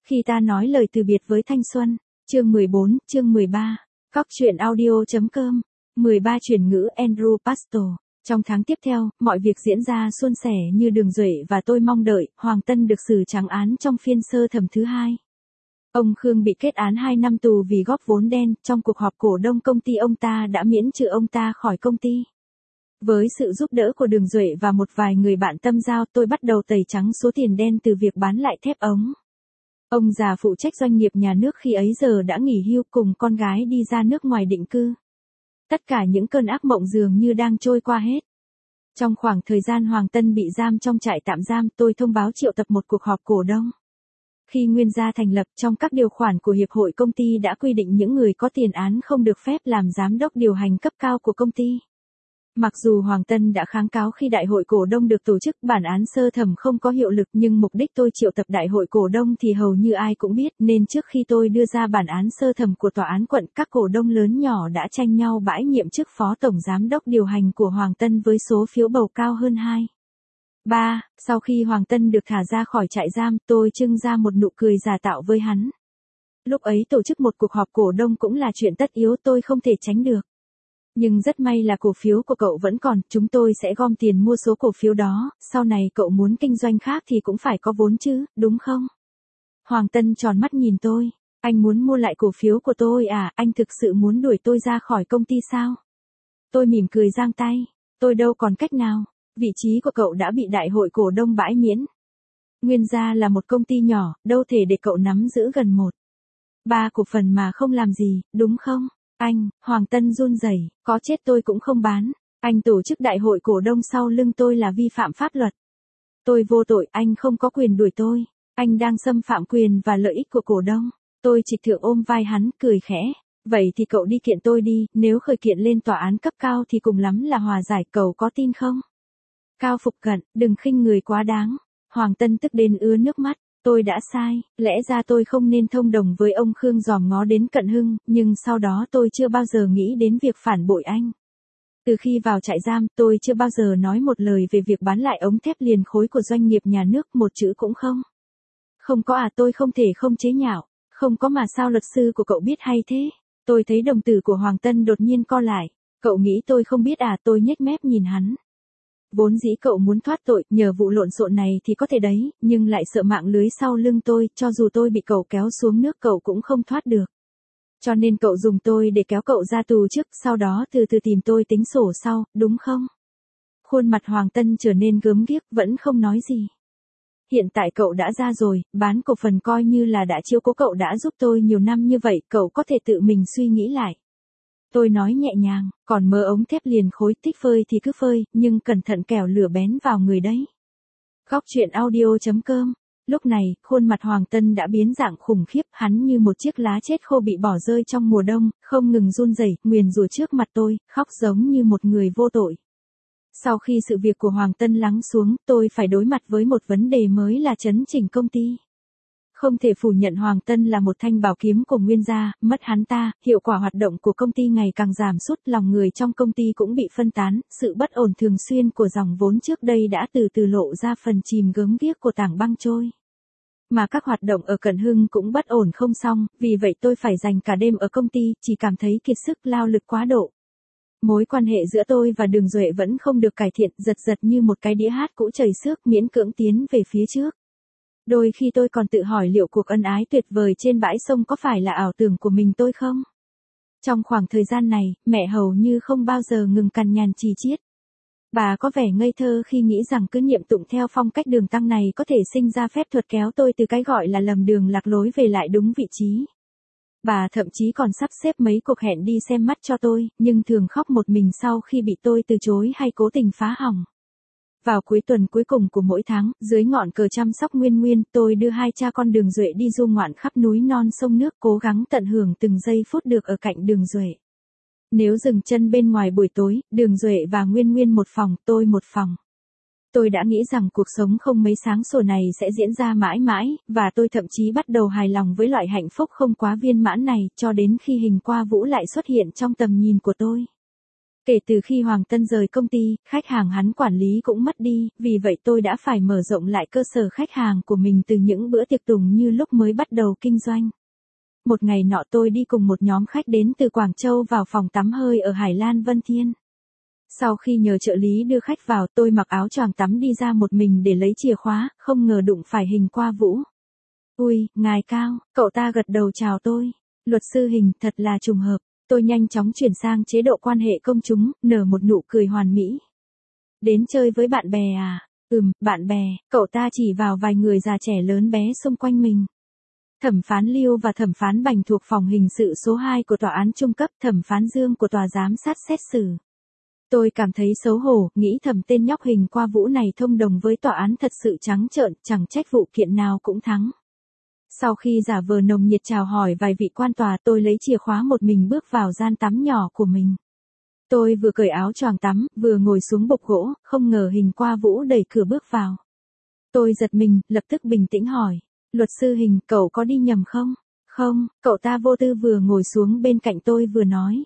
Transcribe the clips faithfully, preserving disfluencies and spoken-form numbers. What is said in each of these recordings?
Khi ta nói lời từ biệt với thanh xuân, chương mười bốn, chương mười ba, Cóc truyện audio.com, mười ba chuyển ngữ Andrew Pastor. Trong tháng tiếp theo, mọi việc diễn ra suôn sẻ như đường duệ và tôi mong đợi, Hoàng Tân được xử trắng án trong phiên sơ thẩm thứ hai. Ông Khương bị kết án hai năm tù vì góp vốn đen, trong cuộc họp cổ đông công ty ông ta đã miễn trừ ông ta khỏi công ty. Với sự giúp đỡ của Đường Duệ và một vài người bạn tâm giao, tôi bắt đầu tẩy trắng số tiền đen từ việc bán lại thép ống. Ông già phụ trách doanh nghiệp nhà nước khi ấy giờ đã nghỉ hưu cùng con gái đi ra nước ngoài định cư. Tất cả những cơn ác mộng dường như đang trôi qua hết. Trong khoảng thời gian Hoàng Tân bị giam trong trại tạm giam, tôi thông báo triệu tập một cuộc họp cổ đông. Khi Nguyên gia thành lập, trong các điều khoản của Hiệp hội Công ty đã quy định những người có tiền án không được phép làm giám đốc điều hành cấp cao của công ty. Mặc dù Hoàng Tân đã kháng cáo khi đại hội cổ đông được tổ chức, bản án sơ thẩm không có hiệu lực, nhưng mục đích tôi triệu tập đại hội cổ đông thì hầu như ai cũng biết, nên trước khi tôi đưa ra bản án sơ thẩm của tòa án quận, các cổ đông lớn nhỏ đã tranh nhau bãi nhiệm chức phó tổng giám đốc điều hành của Hoàng Tân với số phiếu bầu cao hơn hai. ba. Sau khi Hoàng Tân được thả ra khỏi trại giam, tôi trưng ra một nụ cười giả tạo với hắn. Lúc ấy tổ chức một cuộc họp cổ đông cũng là chuyện tất yếu, tôi không thể tránh được. Nhưng rất may là cổ phiếu của cậu vẫn còn, chúng tôi sẽ gom tiền mua số cổ phiếu đó, sau này cậu muốn kinh doanh khác thì cũng phải có vốn chứ, đúng không? Hoàng Tân tròn mắt nhìn tôi, anh muốn mua lại cổ phiếu của tôi à, anh thực sự muốn đuổi tôi ra khỏi công ty sao? Tôi mỉm cười giang tay, tôi đâu còn cách nào, vị trí của cậu đã bị đại hội cổ đông bãi miễn. Nguyên gia là một công ty nhỏ, đâu thể để cậu nắm giữ gần một. Ba cổ phần mà không làm gì, đúng không? Anh, Hoàng Tân run rẩy, có chết tôi cũng không bán. Anh tổ chức đại hội cổ đông sau lưng tôi là vi phạm pháp luật. Tôi vô tội, anh không có quyền đuổi tôi. Anh đang xâm phạm quyền và lợi ích của cổ đông. Tôi trịch thượng ôm vai hắn, cười khẽ. Vậy thì cậu đi kiện tôi đi, nếu khởi kiện lên tòa án cấp cao thì cùng lắm là hòa giải, cậu có tin không? Cao Phục Cận, đừng khinh người quá đáng. Hoàng Tân tức đến ứa nước mắt. Tôi đã sai, lẽ ra tôi không nên thông đồng với ông Khương dòm ngó đến Cận Hưng, nhưng sau đó tôi chưa bao giờ nghĩ đến việc phản bội anh. Từ khi vào trại giam, tôi chưa bao giờ nói một lời về việc bán lại ống thép liền khối của doanh nghiệp nhà nước, một chữ cũng không. Không có à, tôi không thể không chế nhạo. Không có mà sao luật sư của cậu biết hay thế? Tôi thấy đồng tử của Hoàng Tân đột nhiên co lại. Cậu nghĩ tôi không biết à, tôi nhếch mép nhìn hắn. Vốn dĩ cậu muốn thoát tội, nhờ vụ lộn xộn này thì có thể đấy, nhưng lại sợ mạng lưới sau lưng tôi, cho dù tôi bị cậu kéo xuống nước cậu cũng không thoát được. Cho nên cậu dùng tôi để kéo cậu ra tù trước, sau đó từ từ tìm tôi tính sổ sau, đúng không? Khuôn mặt Hoàng Tân trở nên gớm ghiếc, vẫn không nói gì. Hiện tại cậu đã ra rồi, bán cổ phần coi như là đã chiếu cố cậu đã giúp tôi nhiều năm như vậy, cậu có thể tự mình suy nghĩ lại. Tôi nói nhẹ nhàng, còn mơ ống thép liền khối, thích phơi thì cứ phơi, nhưng cẩn thận kẻo lửa bén vào người đấy. Cóc truyện audio.com. Lúc này, khuôn mặt Hoàng Tân đã biến dạng khủng khiếp, hắn như một chiếc lá chết khô bị bỏ rơi trong mùa đông, không ngừng run rẩy, nguyền rủa trước mặt tôi, khóc giống như một người vô tội. Sau khi sự việc của Hoàng Tân lắng xuống, tôi phải đối mặt với một vấn đề mới là chấn chỉnh công ty. Không thể phủ nhận Hoàng Tân là một thanh bảo kiếm của Nguyên gia, mất hắn ta, hiệu quả hoạt động của công ty ngày càng giảm sút, lòng người trong công ty cũng bị phân tán, sự bất ổn thường xuyên của dòng vốn trước đây đã từ từ lộ ra phần chìm gớm ghiếc của tảng băng trôi. Mà các hoạt động ở Cận Hưng cũng bất ổn không xong, vì vậy tôi phải dành cả đêm ở công ty, chỉ cảm thấy kiệt sức lao lực quá độ. Mối quan hệ giữa tôi và Đường Duệ vẫn không được cải thiện, giật giật như một cái đĩa hát cũ chảy xước, miễn cưỡng tiến về phía trước. Đôi khi tôi còn tự hỏi liệu cuộc ân ái tuyệt vời trên bãi sông có phải là ảo tưởng của mình tôi không? Trong khoảng thời gian này, mẹ hầu như không bao giờ ngừng cằn nhằn chì chiết. Bà có vẻ ngây thơ khi nghĩ rằng cứ niệm tụng theo phong cách Đường Tăng này có thể sinh ra phép thuật kéo tôi từ cái gọi là lầm đường lạc lối về lại đúng vị trí. Bà thậm chí còn sắp xếp mấy cuộc hẹn đi xem mắt cho tôi, nhưng thường khóc một mình sau khi bị tôi từ chối hay cố tình phá hỏng. Vào cuối tuần cuối cùng của mỗi tháng, dưới ngọn cờ chăm sóc Nguyên Nguyên, tôi đưa hai cha con Đường Duệ đi du ngoạn khắp núi non sông nước, cố gắng tận hưởng từng giây phút được ở cạnh Đường Duệ. Nếu dừng chân bên ngoài buổi tối, Đường Duệ và Nguyên Nguyên một phòng, tôi một phòng. Tôi đã nghĩ rằng cuộc sống không mấy sáng sủa này sẽ diễn ra mãi mãi, và tôi thậm chí bắt đầu hài lòng với loại hạnh phúc không quá viên mãn này, cho đến khi Hình Qua Vũ lại xuất hiện trong tầm nhìn của tôi. Kể từ khi Hoàng Tân rời công ty, khách hàng hắn quản lý cũng mất đi, vì vậy tôi đã phải mở rộng lại cơ sở khách hàng của mình từ những bữa tiệc tùng như lúc mới bắt đầu kinh doanh. Một ngày nọ tôi đi cùng một nhóm khách đến từ Quảng Châu vào phòng tắm hơi ở Hải Lan Vân Thiên. Sau khi nhờ trợ lý đưa khách vào, tôi mặc áo choàng tắm đi ra một mình để lấy chìa khóa, không ngờ đụng phải Hình Qua Vũ. Ui, ngài Cao, cậu ta gật đầu chào tôi. Luật sư Hình, thật là trùng hợp. Tôi nhanh chóng chuyển sang chế độ quan hệ công chúng, nở một nụ cười hoàn mỹ. Đến chơi với bạn bè à? Ừm, bạn bè, cậu ta chỉ vào vài người già trẻ lớn bé xung quanh mình. Thẩm phán Liêu và thẩm phán Bành thuộc phòng hình sự số hai của tòa án trung cấp, thẩm phán Dương của tòa giám sát xét xử. Tôi cảm thấy xấu hổ, nghĩ thầm tên nhóc Hình Qua Vũ này thông đồng với tòa án thật sự trắng trợn, chẳng trách vụ kiện nào cũng thắng. Sau khi giả vờ nồng nhiệt chào hỏi vài vị quan tòa, tôi lấy chìa khóa một mình bước vào gian tắm nhỏ của mình. Tôi vừa cởi áo choàng tắm, vừa ngồi xuống bục gỗ, không ngờ Hình Qua Vũ đẩy cửa bước vào. Tôi giật mình, lập tức bình tĩnh hỏi. Luật sư Hình, cậu có đi nhầm không? Không, cậu ta vô tư vừa ngồi xuống bên cạnh tôi vừa nói.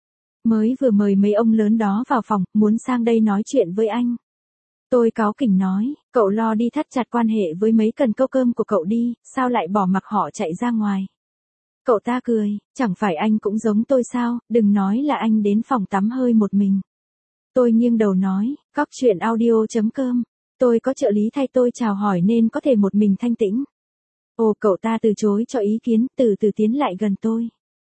Mới vừa mời mấy ông lớn đó vào phòng, muốn sang đây nói chuyện với anh. Tôi cáu kỉnh nói, cậu lo đi thắt chặt quan hệ với mấy cần câu cơm của cậu đi, sao lại bỏ mặc họ chạy ra ngoài. Cậu ta cười, chẳng phải anh cũng giống tôi sao, đừng nói là anh đến phòng tắm hơi một mình. Tôi nghiêng đầu nói, cóc truyện audio chấm com, tôi có trợ lý thay tôi chào hỏi nên có thể một mình thanh tĩnh. Ồ, cậu ta từ chối cho ý kiến, từ từ tiến lại gần tôi.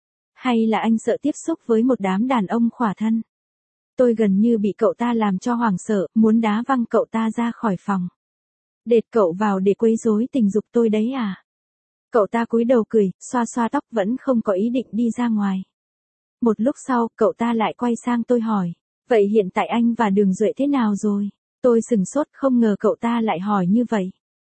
Hay là anh sợ tiếp xúc với một đám đàn ông khỏa thân? Tôi gần như bị cậu ta làm cho hoảng sợ, muốn đá văng cậu ta ra khỏi phòng. Đệt cậu vào để quấy rối tình dục tôi đấy à? Cậu ta cúi đầu cười, xoa xoa tóc, vẫn không có ý định đi ra ngoài. Một lúc sau, cậu ta lại quay sang tôi hỏi, vậy hiện tại anh và Đường Duệ thế nào rồi? Tôi sừng sốt, không ngờ cậu ta lại hỏi như vậy.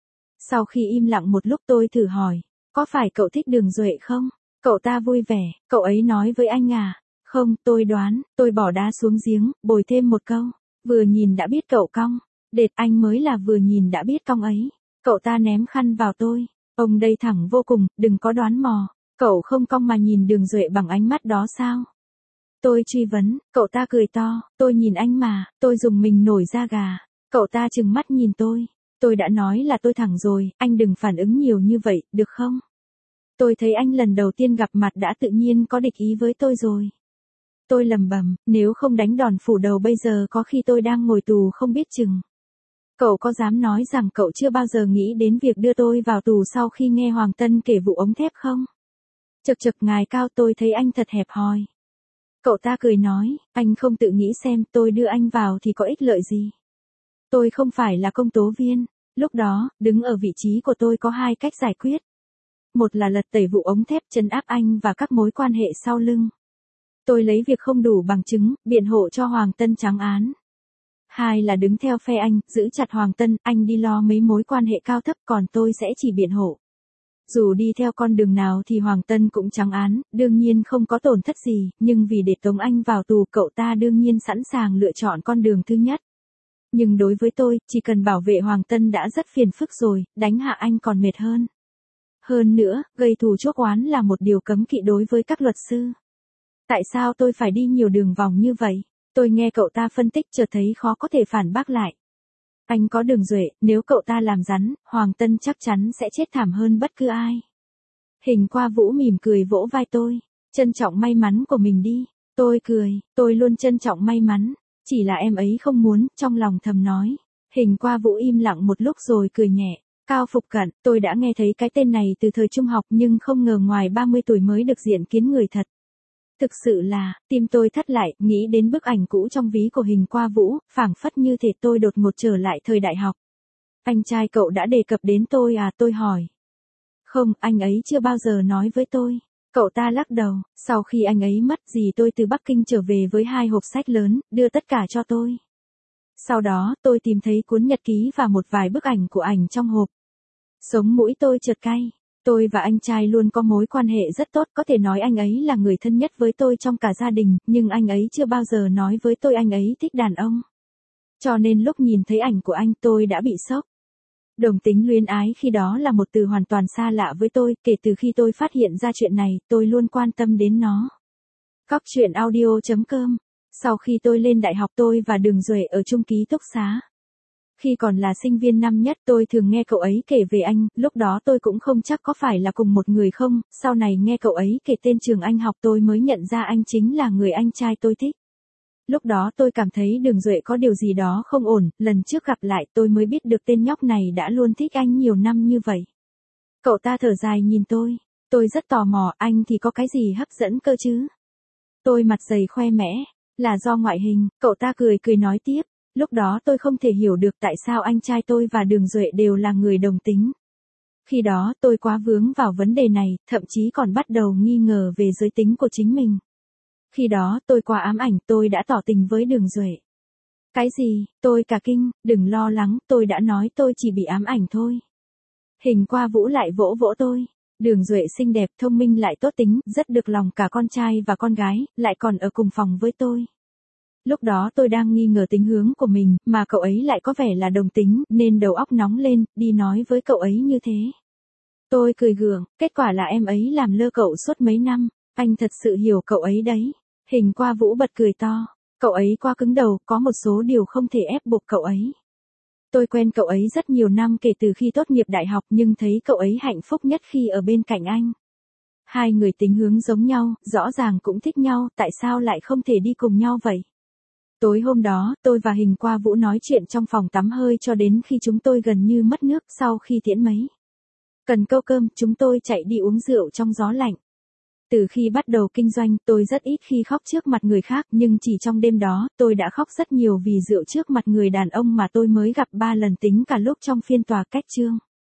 Sau khi im lặng một lúc tôi thử hỏi, có phải cậu thích Đường Duệ không? Cậu ta vui vẻ, cậu ấy nói với anh à? Không, tôi đoán, tôi bỏ đá xuống giếng, bồi thêm một câu. Vừa nhìn đã biết cậu cong. Đệt, anh mới là vừa nhìn đã biết cong ấy. Cậu ta ném khăn vào tôi. Ông đây thẳng vô cùng, đừng có đoán mò. Cậu không cong mà nhìn Đường Duệ bằng ánh mắt đó sao? Tôi truy vấn, cậu ta cười to, tôi nhìn anh mà, tôi dùng mình nổi da gà. Cậu ta trừng mắt nhìn tôi. Tôi đã nói là tôi thẳng rồi, anh đừng phản ứng nhiều như vậy, được không? Tôi thấy anh lần đầu tiên gặp mặt đã tự nhiên có địch ý với tôi rồi. Tôi lầm bầm, nếu không đánh đòn phủ đầu bây giờ có khi tôi đang ngồi tù không biết chừng. Cậu có dám nói rằng cậu chưa bao giờ nghĩ đến việc đưa tôi vào tù sau khi nghe Hoàng Tân kể vụ ống thép không? Chực chực ngài Cao, tôi thấy anh thật hẹp hòi. Cậu ta cười nói, anh không tự nghĩ xem tôi đưa anh vào thì có ích lợi gì. Tôi không phải là công tố viên. Lúc đó, đứng ở vị trí của tôi có hai cách giải quyết. Một là lật tẩy vụ ống thép, trấn áp anh và các mối quan hệ sau lưng. Tôi lấy việc không đủ bằng chứng, biện hộ cho Hoàng Tân trắng án. Hai là đứng theo phe anh, giữ chặt Hoàng Tân, anh đi lo mấy mối quan hệ cao thấp, còn tôi sẽ chỉ biện hộ. Dù đi theo con đường nào thì Hoàng Tân cũng trắng án, đương nhiên không có tổn thất gì, nhưng vì để tống anh vào tù, cậu ta đương nhiên sẵn sàng lựa chọn con đường thứ nhất. Nhưng đối với tôi, chỉ cần bảo vệ Hoàng Tân đã rất phiền phức rồi, đánh hạ anh còn mệt hơn. Hơn nữa, gây thù chuốc oán là một điều cấm kỵ đối với các luật sư. Tại sao tôi phải đi nhiều đường vòng như vậy? Tôi nghe cậu ta phân tích chợt thấy khó có thể phản bác lại. Anh có Đường Duệ, nếu cậu ta làm rắn, Hoàng Tân chắc chắn sẽ chết thảm hơn bất cứ ai. Hình Qua Vũ mỉm cười vỗ vai tôi. Trân trọng may mắn của mình đi. Tôi cười, tôi luôn trân trọng may mắn. Chỉ là em ấy không muốn, trong lòng thầm nói. Hình Qua Vũ im lặng một lúc rồi cười nhẹ. Cao Phục Cận, tôi đã nghe thấy cái tên này từ thời trung học nhưng không ngờ ngoài ba mươi tuổi mới được diện kiến người thật. Thực sự là, tim tôi thắt lại, nghĩ đến bức ảnh cũ trong ví của Hình Qua Vũ, phảng phất như thể tôi đột ngột trở lại thời đại học. Anh trai cậu đã đề cập đến tôi à, tôi hỏi. Không, anh ấy chưa bao giờ nói với tôi. Cậu ta lắc đầu, sau khi anh ấy mất, dì tôi từ Bắc Kinh trở về với hai hộp sách lớn, đưa tất cả cho tôi. Sau đó, tôi tìm thấy cuốn nhật ký và một vài bức ảnh của ảnh trong hộp. Sống mũi tôi chợt cay. Tôi và anh trai luôn có mối quan hệ rất tốt, có thể nói anh ấy là người thân nhất với tôi trong cả gia đình, nhưng anh ấy chưa bao giờ nói với tôi anh ấy thích đàn ông. Cho nên lúc nhìn thấy ảnh của anh tôi đã bị sốc. Đồng tính luyến ái khi đó là một từ hoàn toàn xa lạ với tôi, kể từ khi tôi phát hiện ra chuyện này, tôi luôn quan tâm đến nó. cóc truyện audio chấm com Sau khi tôi lên đại học tôi và Đường Duệ ở chung ký túc xá. Khi còn là sinh viên năm nhất tôi thường nghe cậu ấy kể về anh, lúc đó tôi cũng không chắc có phải là cùng một người không, sau này nghe cậu ấy kể tên trường anh học tôi mới nhận ra anh chính là người anh trai tôi thích. Lúc đó tôi cảm thấy Đường Duệ có điều gì đó không ổn, lần trước gặp lại tôi mới biết được tên nhóc này đã luôn thích anh nhiều năm như vậy. Cậu ta thở dài nhìn tôi, tôi rất tò mò, anh thì có cái gì hấp dẫn cơ chứ? Tôi mặt dày khoe mẽ, là do ngoại hình, cậu ta cười cười nói tiếp, lúc đó tôi không thể hiểu được tại sao anh trai tôi và Đường Duệ đều là người đồng tính. Khi đó tôi quá vướng vào vấn đề này, thậm chí còn bắt đầu nghi ngờ về giới tính của chính mình. Khi đó tôi quá ám ảnh, tôi đã tỏ tình với Đường Duệ. Cái gì? Tôi cả kinh, đừng lo lắng, tôi đã nói tôi chỉ bị ám ảnh thôi. Hình Qua Vũ lại vỗ vỗ tôi. Đường Duệ xinh đẹp, thông minh lại tốt tính, rất được lòng cả con trai và con gái, lại còn ở cùng phòng với tôi. Lúc đó tôi đang nghi ngờ tính hướng của mình, mà cậu ấy lại có vẻ là đồng tính, nên đầu óc nóng lên, đi nói với cậu ấy như thế. Tôi cười gượng, kết quả là em ấy làm lơ cậu suốt mấy năm, anh thật sự hiểu cậu ấy đấy. Hình Qua Vũ bật cười to, cậu ấy quá cứng đầu, có một số điều không thể ép buộc cậu ấy. Tôi quen cậu ấy rất nhiều năm kể từ khi tốt nghiệp đại học nhưng thấy cậu ấy hạnh phúc nhất khi ở bên cạnh anh. Hai người tính hướng giống nhau, rõ ràng cũng thích nhau, tại sao lại không thể đi cùng nhau vậy? Tối hôm đó, tôi và Hình Qua Vũ nói chuyện trong phòng tắm hơi cho đến khi chúng tôi gần như mất nước. Sau khi tiễn mấy cần câu cơm, chúng tôi chạy đi uống rượu trong gió lạnh. Từ khi bắt đầu kinh doanh, tôi rất ít khi khóc trước mặt người khác, nhưng chỉ trong đêm đó, tôi đã khóc rất nhiều vì rượu trước mặt người đàn ông mà tôi mới gặp ba lần tính cả lúc trong phiên tòa cách chương.